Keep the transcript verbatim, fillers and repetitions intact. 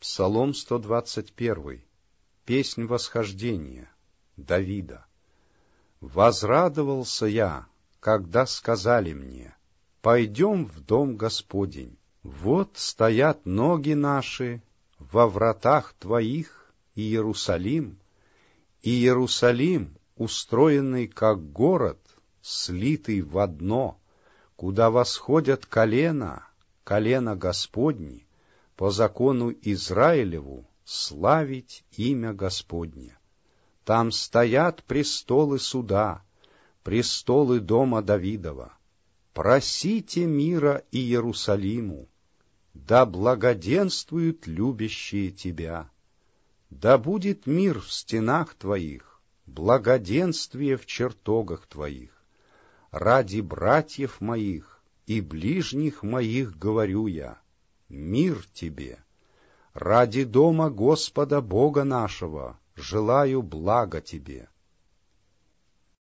Псалом сто двадцать один. Песнь восхождения. Давида. «Возрадовался я, когда сказали мне: пойдем в дом Господень. Вот стоят ноги наши во вратах Твоих, Иерусалим, и Иерусалим, устроенный как город, слитый в одно, куда восходят колена, колена Господни, по закону Израилеву славить имя Господне. Там стоят престолы суда, престолы дома Давидова. Просите мира Иерусалиму, да благоденствуют любящие Тебя. Да будет мир в стенах Твоих, благоденствие в чертогах Твоих. Ради братьев моих и ближних моих говорю я: мир тебе. Ради дома Господа Бога нашего желаю блага тебе.